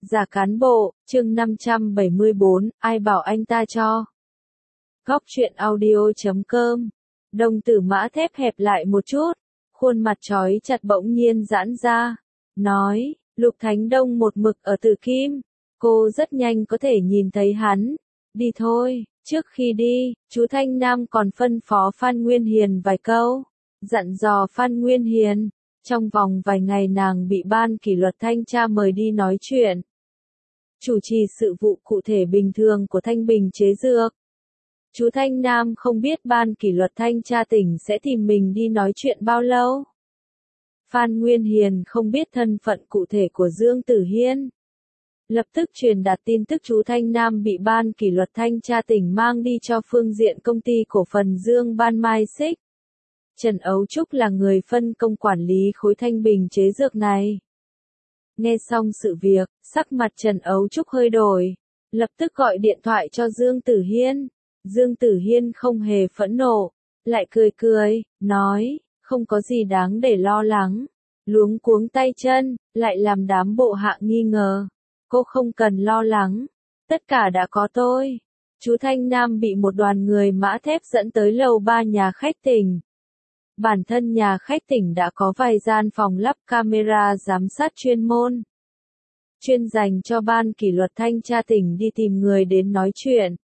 Giả cán bộ, chương 574, ai bảo anh ta cho. Góc truyện audio.com. Đồng tử Mã Thép hẹp lại một chút, khuôn mặt trói chặt bỗng nhiên giãn ra. Nói, Lục Thánh Đông một mực ở Tử Kim. Cô rất nhanh có thể nhìn thấy hắn. Đi thôi, trước khi đi, chú Thanh Nam còn phân phó Phan Nguyên Hiền vài câu. Dặn dò Phan Nguyên Hiền. Trong vòng vài ngày nàng bị ban kỷ luật thanh tra mời đi nói chuyện. Chủ trì sự vụ cụ thể bình thường của Thanh Bình chế dược. Chú Thanh Nam không biết ban kỷ luật thanh tra tỉnh sẽ tìm mình đi nói chuyện bao lâu. Phan Nguyên Hiền không biết thân phận cụ thể của Dương Tử Hiên. Lập tức truyền đạt tin tức chú Thanh Nam bị ban kỷ luật thanh tra tỉnh mang đi cho phương diện công ty cổ phần Dương Ban Mai Xích. Trần Ấu Trúc là người phân công quản lý khối Thanh Bình chế dược này. Nghe xong sự việc, sắc mặt Trần Ấu Trúc hơi đổi, lập tức gọi điện thoại cho Dương Tử Hiên. Dương Tử Hiên không hề phẫn nộ, lại cười cười, nói, không có gì đáng để lo lắng. Luống cuống tay chân, lại làm đám bộ hạ nghi ngờ. Cô không cần lo lắng, tất cả đã có tôi. Chú Thanh Nam bị một đoàn người Mã Thép dẫn tới lầu 3 nhà khách tỉnh. Bản thân nhà khách tỉnh đã có vài gian phòng lắp camera giám sát chuyên môn. Chuyên dành cho ban kỷ luật thanh tra tỉnh đi tìm người đến nói chuyện.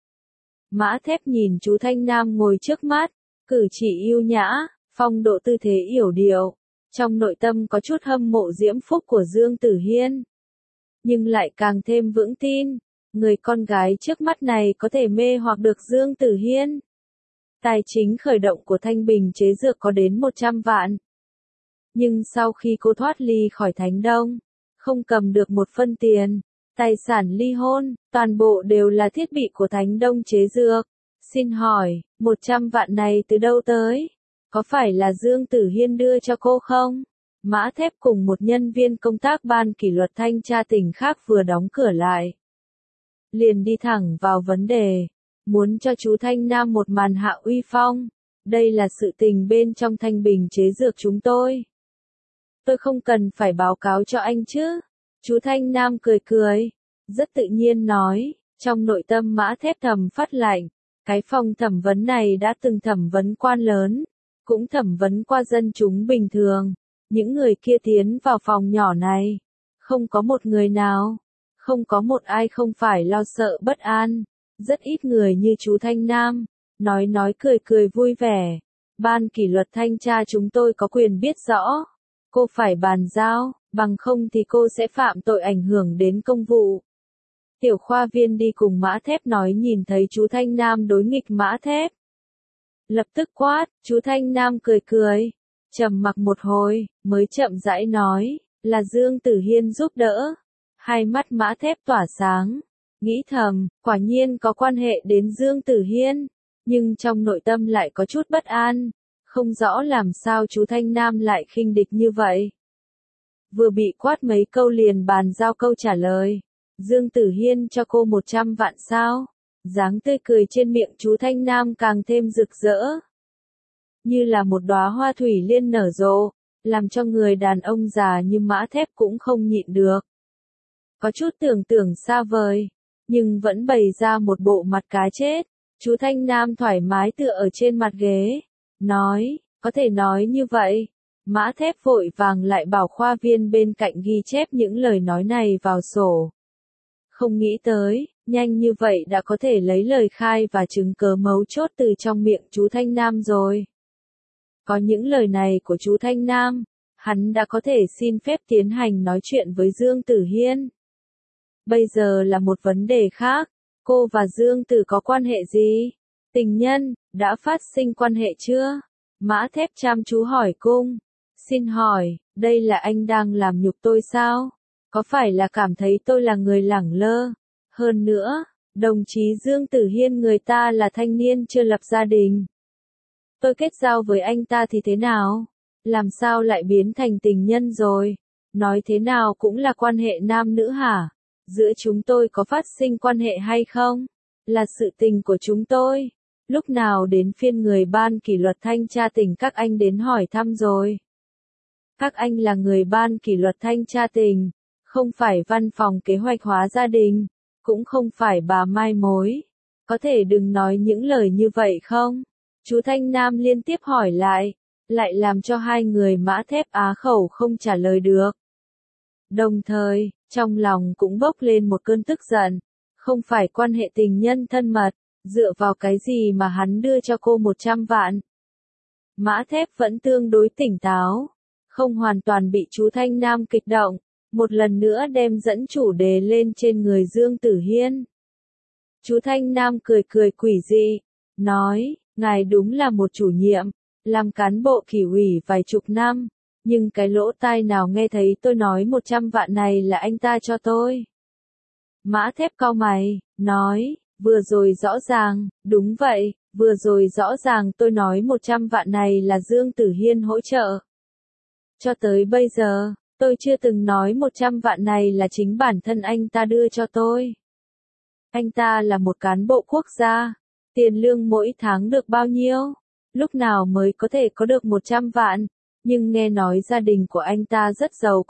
Mã Thép nhìn chú Thanh Nam ngồi trước mắt, cử chỉ yêu nhã, phong độ tư thế yểu điệu. Trong nội tâm có chút hâm mộ diễm phúc của Dương Tử Hiên. Nhưng lại càng thêm vững tin, người con gái trước mắt này có thể mê hoặc được Dương Tử Hiên. Tài chính khởi động của Thanh Bình chế dược có đến 100 vạn. Nhưng sau khi cô thoát ly khỏi Thánh Đông, không cầm được một phân tiền, tài sản ly hôn, toàn bộ đều là thiết bị của Thánh Đông chế dược. Xin hỏi, 100 vạn này từ đâu tới? Có phải là Dương Tử Hiên đưa cho cô không? Mã Thép cùng một nhân viên công tác ban kỷ luật thanh tra tỉnh khác vừa đóng cửa lại. Liền đi thẳng vào vấn đề. Muốn cho chú Thanh Nam một màn hạ uy phong. Đây là sự tình bên trong Thanh Bình chế dược chúng tôi. Tôi không cần phải báo cáo cho anh chứ. Chú Thanh Nam cười cười. Rất tự nhiên nói. Trong nội tâm Mã Thép thầm phát lạnh. Cái phòng thẩm vấn này đã từng thẩm vấn quan lớn. Cũng thẩm vấn qua dân chúng bình thường. Những người kia tiến vào phòng nhỏ này. Không có một người nào. Không có một ai không phải lo sợ bất an. Rất ít người như chú Thanh Nam, nói cười cười vui vẻ. Ban kỷ luật thanh tra chúng tôi có quyền biết rõ. Cô phải bàn giao, bằng không thì cô sẽ phạm tội ảnh hưởng đến công vụ. Tiểu khoa viên đi cùng Mã Thép nói nhìn thấy chú Thanh Nam đối nghịch Mã Thép. Lập tức quát, chú Thanh Nam cười cười. Trầm mặc một hồi, mới chậm rãi nói, là Dương Tử Hiên giúp đỡ. Hai mắt Mã Thép tỏa sáng. Nghĩ thầm, quả nhiên có quan hệ đến Dương Tử Hiên, nhưng trong nội tâm lại có chút bất an, không rõ làm sao chú Thanh Nam lại khinh địch như vậy. Vừa bị quát mấy câu liền bàn giao câu trả lời, Dương Tử Hiên cho cô 100 vạn sao? Dáng tươi cười trên miệng chú Thanh Nam càng thêm rực rỡ. Như là một đóa hoa thủy liên nở rộ, làm cho người đàn ông già như Mã Thép cũng không nhịn được. Có chút tưởng tượng xa vời. Nhưng vẫn bày ra một bộ mặt cá chết. Chú Thanh Nam thoải mái tựa ở trên mặt ghế. Nói, có thể nói như vậy. Mã Thép vội vàng lại bảo khoa viên bên cạnh ghi chép những lời nói này vào sổ. Không nghĩ tới, nhanh như vậy đã có thể lấy lời khai và chứng cớ mấu chốt từ trong miệng chú Thanh Nam rồi. Có những lời này của chú Thanh Nam, hắn đã có thể xin phép tiến hành nói chuyện với Dương Tử Hiên. Bây giờ là một vấn đề khác, cô và Dương Tử có quan hệ gì? Tình nhân, đã phát sinh quan hệ chưa? Mã Thép chăm chú hỏi cung. Xin hỏi, đây là anh đang làm nhục tôi sao? Có phải là cảm thấy tôi là người lẳng lơ? Hơn nữa, đồng chí Dương Tử Hiên người ta là thanh niên chưa lập gia đình. Tôi kết giao với anh ta thì thế nào? Làm sao lại biến thành tình nhân rồi? Nói thế nào cũng là quan hệ nam nữ hả? Giữa chúng tôi có phát sinh quan hệ hay không? Là sự tình của chúng tôi. Lúc nào đến phiên người ban kỷ luật thanh tra tỉnh các anh đến hỏi thăm rồi? Các anh là người ban kỷ luật thanh tra tỉnh. không phải văn phòng kế hoạch hóa gia đình, cũng không phải bà mai mối. Có thể đừng nói những lời như vậy không? Chú Thanh Nam liên tiếp hỏi lại làm cho hai người Mã Thép á khẩu không trả lời được. Đồng thời, trong lòng cũng bốc lên một cơn tức giận, không phải quan hệ tình nhân thân mật, dựa vào cái gì mà hắn đưa cho cô 100 vạn. Mã Thép vẫn tương đối tỉnh táo, không hoàn toàn bị chú Thanh Nam kích động, một lần nữa đem dẫn chủ đề lên trên người Dương Tử Hiên. Chú Thanh Nam cười cười quỷ dị, nói, ngài đúng là một chủ nhiệm, làm cán bộ kỷ ủy vài chục năm, nhưng cái lỗ tai nào nghe thấy tôi nói 100 vạn này là anh ta cho tôi. Mã Thép cau mày, nói, vừa rồi rõ ràng, đúng vậy, vừa rồi rõ ràng tôi nói 100 vạn này là Dương Tử Hiên hỗ trợ. Cho tới bây giờ, tôi chưa từng nói 100 vạn này là chính bản thân anh ta đưa cho tôi. Anh ta là một cán bộ quốc gia, tiền lương mỗi tháng được bao nhiêu? Lúc nào mới có thể có được 100 vạn? Nhưng nghe nói gia đình của anh ta rất giàu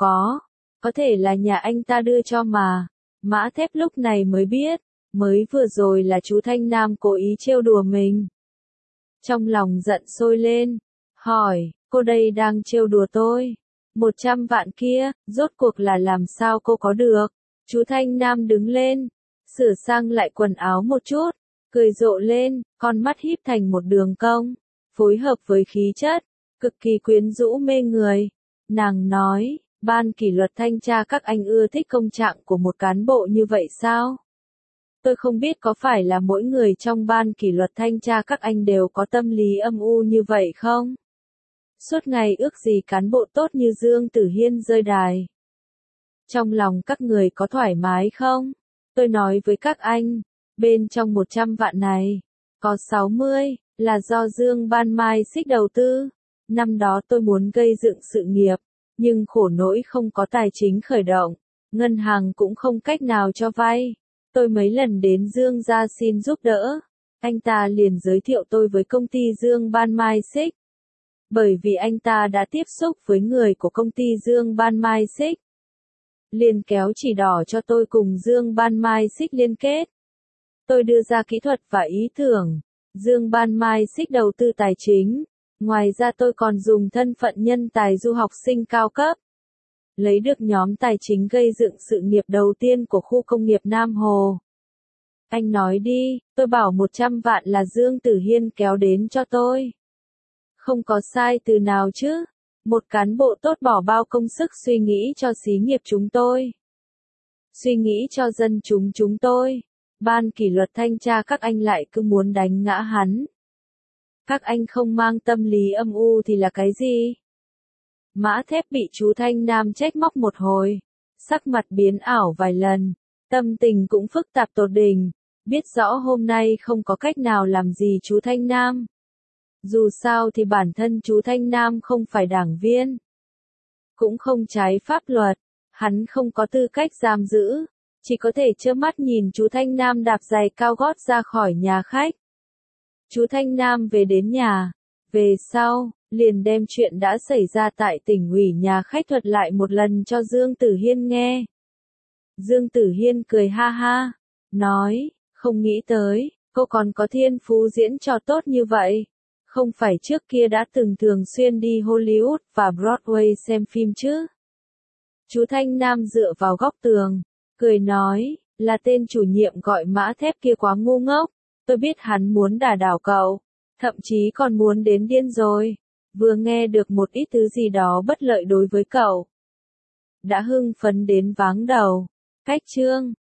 có thể là nhà anh ta đưa cho mà. Mã Thép lúc này mới biết, mới vừa rồi là chú Thanh Nam cố ý trêu đùa mình. Trong lòng giận sôi lên, hỏi, cô đây đang trêu đùa tôi? 100 vạn kia, rốt cuộc là làm sao cô có được? Chú Thanh Nam đứng lên, sửa sang lại quần áo một chút, cười rộ lên, con mắt híp thành một đường cong, phối hợp với khí chất, cực kỳ quyến rũ mê người. Nàng nói, ban kỷ luật thanh tra các anh ưa thích công trạng của một cán bộ như vậy sao? Tôi không biết có phải là mỗi người trong ban kỷ luật thanh tra các anh đều có tâm lý âm u như vậy không? Suốt ngày ước gì cán bộ tốt như Dương Tử Hiên rơi đài. Trong lòng các người có thoải mái không? Tôi nói với các anh, bên trong 100 vạn này, có 60 là do Dương Ban Mai Xích đầu tư. Năm đó tôi muốn gây dựng sự nghiệp, nhưng khổ nỗi không có tài chính khởi động, ngân hàng cũng không cách nào cho vay. Tôi mấy lần đến Dương gia xin giúp đỡ, anh ta liền giới thiệu tôi với công ty Dương Ban Mai Xích. Bởi vì anh ta đã tiếp xúc với người của công ty Dương Ban Mai Xích, liền kéo chỉ đỏ cho tôi cùng Dương Ban Mai Xích liên kết. Tôi đưa ra kỹ thuật và ý tưởng, Dương Ban Mai Xích đầu tư tài chính, ngoài ra tôi còn dùng thân phận nhân tài du học sinh cao cấp, lấy được nhóm tài chính gây dựng sự nghiệp đầu tiên của khu công nghiệp Nam Hồ. Anh nói đi, tôi bảo 100 vạn là Dương Tử Hiên kéo đến cho tôi. Không có sai từ nào chứ, một cán bộ tốt bỏ bao công sức suy nghĩ cho xí nghiệp chúng tôi. Suy nghĩ cho dân chúng tôi. Ban kỷ luật thanh tra các anh lại cứ muốn đánh ngã hắn. Các anh không mang tâm lý âm u thì là cái gì? Mã Thép bị chú Thanh Nam trách móc một hồi, sắc mặt biến ảo vài lần, tâm tình cũng phức tạp tột đỉnh, biết rõ hôm nay không có cách nào làm gì chú Thanh Nam. Dù sao thì bản thân chú Thanh Nam không phải đảng viên, cũng không trái pháp luật, hắn không có tư cách giam giữ, chỉ có thể trơ mắt nhìn chú Thanh Nam đạp giày cao gót ra khỏi nhà khách. Chú Thanh Nam về đến nhà, về sau, liền đem chuyện đã xảy ra tại tỉnh ủy nhà khách thuật lại một lần cho Dương Tử Hiên nghe. Dương Tử Hiên cười ha ha, nói, không nghĩ tới, cô còn có thiên phú diễn trò tốt như vậy. Không phải trước kia đã từng thường xuyên đi Hollywood và Broadway xem phim chứ? Chú Thanh Nam dựa vào góc tường, cười nói, là tên chủ nhiệm gọi Mã Thép kia quá ngu ngốc, tôi biết hắn muốn đả đảo cậu, thậm chí còn muốn đến điên rồi, vừa nghe được một ít thứ gì đó bất lợi đối với cậu. Đã hưng phấn đến váng đầu. Cách chương